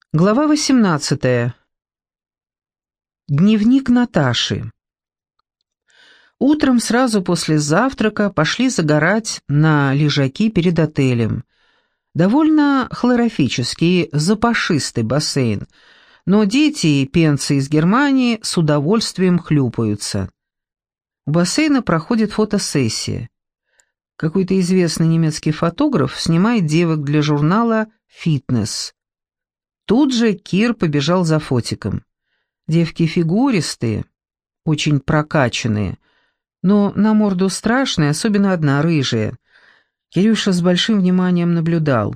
Глава 18. Дневник Наташи. Утром сразу после завтрака пошли загорать на лежаки перед отелем. Довольно хлорофический, запашистый бассейн, но дети и пенцы из Германии с удовольствием хлюпаются. У бассейна проходит фотосессия. Какой-то известный немецкий фотограф снимает девок для журнала «Фитнес». Тут же Кир побежал за фотиком. Девки фигуристые, очень прокачанные, но на морду страшные, особенно одна рыжая. Кирюша с большим вниманием наблюдал.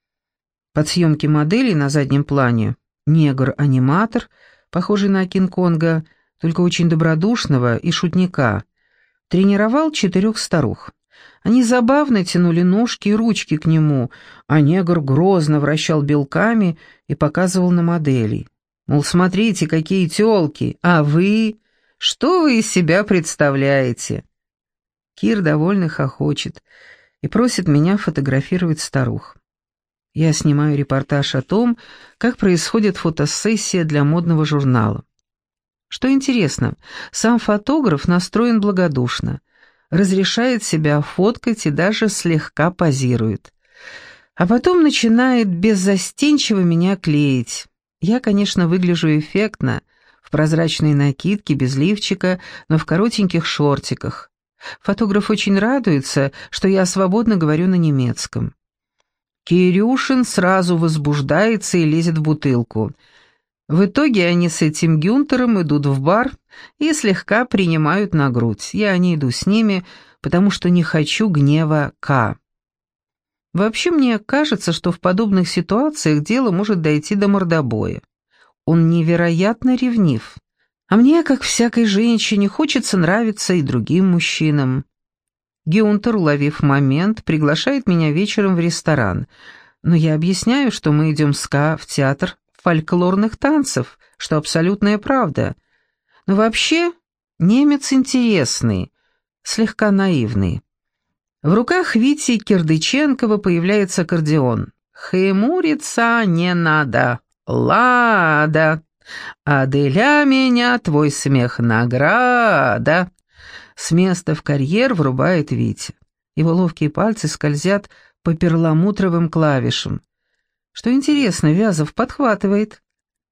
Под съемки моделей на заднем плане негр-аниматор, похожий на Кинг-Конга, только очень добродушного и шутника, тренировал 4 старух. Они забавно тянули ножки и ручки к нему, а негр грозно вращал белками и показывал на моделей. Мол, смотрите, какие тёлки, а вы? Что вы из себя представляете? Кир довольно хохочет и просит меня фотографировать старух. Я снимаю репортаж о том, как происходит фотосессия для модного журнала. Что интересно, сам фотограф настроен благодушно, разрешает себя фоткать и даже слегка позирует. А потом начинает беззастенчиво меня клеить. Я, конечно, выгляжу эффектно, в прозрачной накидке, без лифчика, но в коротеньких шортиках. Фотограф очень радуется, что я свободно говорю на немецком. Кирюшин сразу возбуждается и лезет в бутылку. В итоге они с этим Гюнтером идут в бар и слегка принимают на грудь. Я не иду с ними, потому что не хочу гнева К. Вообще мне кажется, что в подобных ситуациях дело может дойти до мордобоя. Он невероятно ревнив. А мне, как всякой женщине, хочется нравиться и другим мужчинам. Гюнтер, уловив момент, приглашает меня вечером в ресторан, но я объясняю, что мы идем с К в театр фольклорных танцев, что абсолютная правда. Но вообще немец интересный, слегка наивный. В руках Вити Кирдыченкова появляется аккордеон. «Хмуриться не надо, лада, а для меня твой смех награда». С места в карьер врубает Витя. Его ловкие пальцы скользят по перламутровым клавишам. Что интересно, Вязов подхватывает.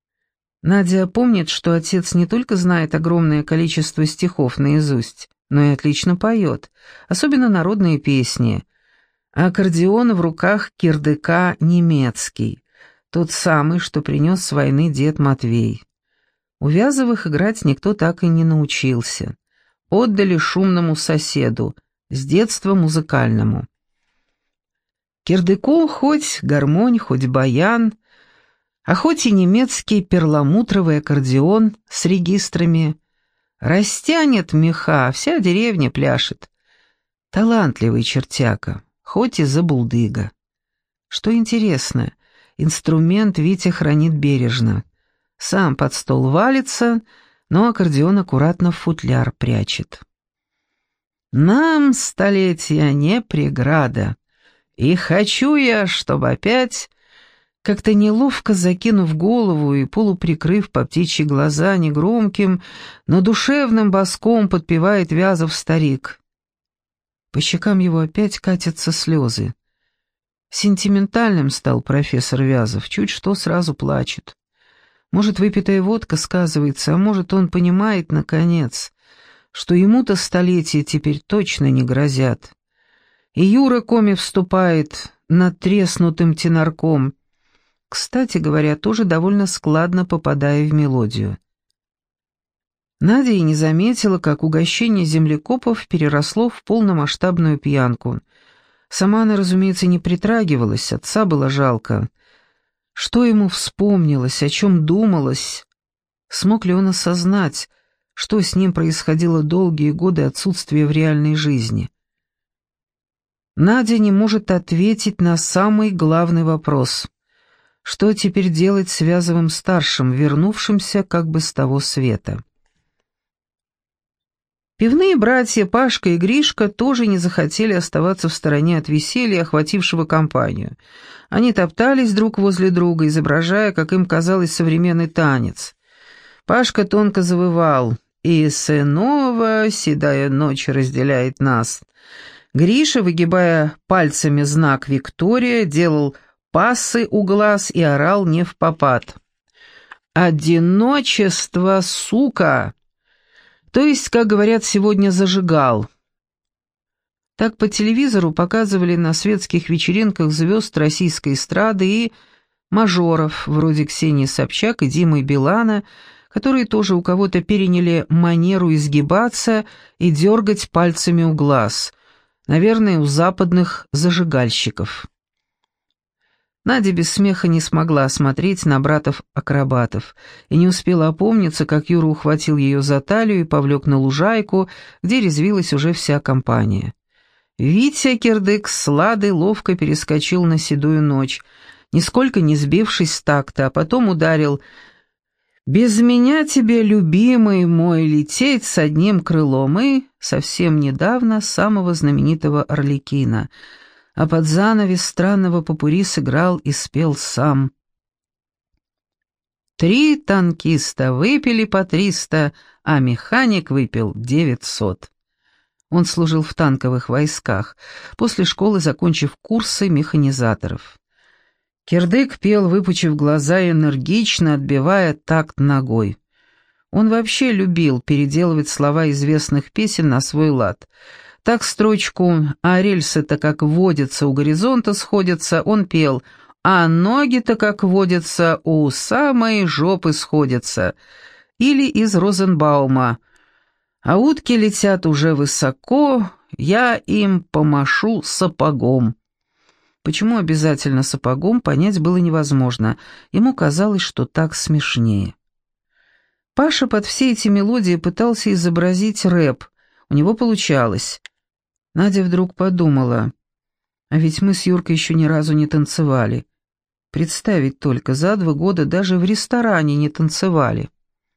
Надя помнит, что отец не только знает огромное количество стихов наизусть, но и отлично поет, особенно народные песни. А аккордеон в руках кирдыка немецкий, тот самый, что принес с войны дед Матвей. У Вязовых играть никто так и не научился. Отдали шумному соседу, с детства музыкальному. Кирдыку хоть гармонь, хоть баян, а хоть и немецкий перламутровый аккордеон с регистрами, растянет меха, вся деревня пляшет. Талантливый чертяка, хоть и забулдыга. Что интересно, инструмент Витя хранит бережно. Сам под стол валится, но аккордеон аккуратно в футляр прячет. Нам столетия не преграда. И хочу я, чтобы опять, как-то неловко закинув голову и полуприкрыв по птичьи глаза негромким, но душевным баском подпевает Вязов старик. По щекам его опять катятся слезы. Сентиментальным стал профессор Вязов, чуть что сразу плачет. Может, выпитая водка сказывается, а может, он понимает, наконец, что ему-то столетия теперь точно не грозят. И Юра Коми вступает над треснутым тенорком. Кстати говоря, тоже довольно складно попадая в мелодию. Надя и не заметила, как угощение землекопов переросло в полномасштабную пьянку. Сама она, разумеется, не притрагивалась, отца было жалко. Что ему вспомнилось, о чем думалось? Смог ли он осознать, что с ним происходило долгие годы отсутствия в реальной жизни? Надя не может ответить на самый главный вопрос. Что теперь делать с Вязовым-старшим, вернувшимся как бы с того света? Пивные братья Пашка и Гришка тоже не захотели оставаться в стороне от веселья, охватившего компанию. Они топтались друг возле друга, изображая, как им казалось, современный танец. Пашка тонко завывал: «И снова седая ночь разделяет нас». Гриша, выгибая пальцами знак «Виктория», делал пассы у глаз и орал невпопад: «Одиночество, сука!» То есть, как говорят сегодня, зажигал. Так по телевизору показывали на светских вечеринках звезд российской эстрады и мажоров, вроде Ксении Собчак и Димы Билана, которые тоже у кого-то переняли манеру изгибаться и дергать пальцами у глаз. Наверное, у западных зажигальщиков. Надя без смеха не смогла смотреть на братов-акробатов и не успела опомниться, как Юра ухватил ее за талию и повлек на лужайку, где резвилась уже вся компания. Витя Кирдык с Ладой ловко перескочил на седую ночь, нисколько не сбившись с такта, а потом ударил: «Без меня тебе, любимый мой, лететь с одним крылом» и совсем недавно самого знаменитого Арлекина, а под занавес странного попурри сыграл и спел сам. 3 танкиста выпили по 300, а механик выпил 900. Он служил в танковых войсках, после школы закончив курсы механизаторов. Кирдык пел, выпучив глаза, и энергично отбивая такт ногой. Он вообще любил переделывать слова известных песен на свой лад. Так строчку «А рельсы-то, как водится, у горизонта сходятся» он пел: «А ноги-то, как водятся, у самой жопы сходятся». Или из Розенбаума: «А утки летят уже высоко, я им помашу сапогом». Почему обязательно сапогом, понять было невозможно. Ему казалось, что так смешнее. Паша под все эти мелодии пытался изобразить рэп. У него получалось. Надя вдруг подумала: а ведь мы с Юркой еще ни разу не танцевали. Представить только, за 2 года даже в ресторане не танцевали.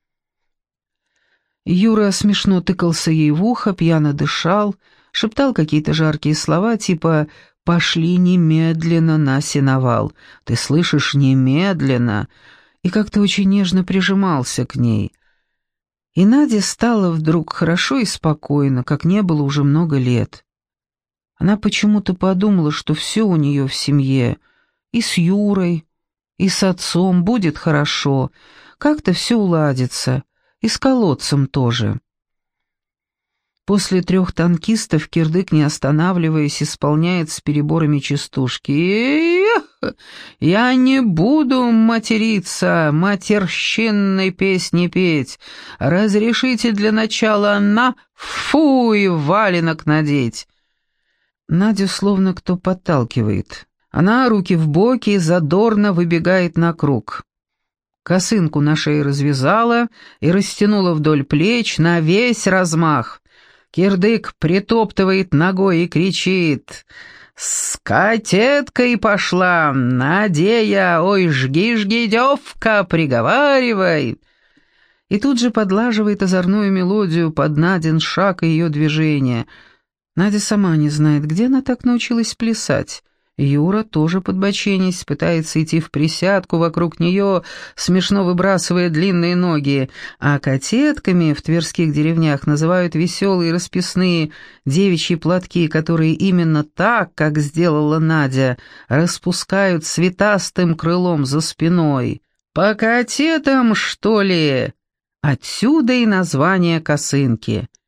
Юра смешно тыкался ей в ухо, пьяно дышал, шептал какие-то жаркие слова типа «пошли немедленно на сеновал», «ты слышишь, немедленно», и как-то очень нежно прижимался к ней. И Наде стало вдруг хорошо и спокойно, как не было уже много лет. Она почему-то подумала, что все у нее в семье, и с Юрой, и с отцом будет хорошо, как-то все уладится, и с колодцем тоже. После 3 танкистов Кирдык, не останавливаясь, исполняет с переборами частушки: «Эх, я не буду материться, матерщинной песни петь. Разрешите для начала на фуй валенок надеть». Надю словно кто подталкивает. Она, руки в боки, задорно выбегает на круг. Косынку на шее развязала и растянула вдоль плеч на весь размах. Кирдык притоптывает ногой и кричит: «С катеткой пошла! Надея! Ой, жги-жги, девка, приговаривай!» И тут же подлаживает озорную мелодию под Надин шаг и ее движение. Надя сама не знает, где она так научилась плясать. Юра, тоже подбоченясь, пытается идти в присядку вокруг нее, смешно выбрасывая длинные ноги, а катетками в тверских деревнях называют веселые расписные девичьи платки, которые именно так, как сделала Надя, распускают цветастым крылом за спиной. «По катетам, что ли?» Отсюда и название косынки.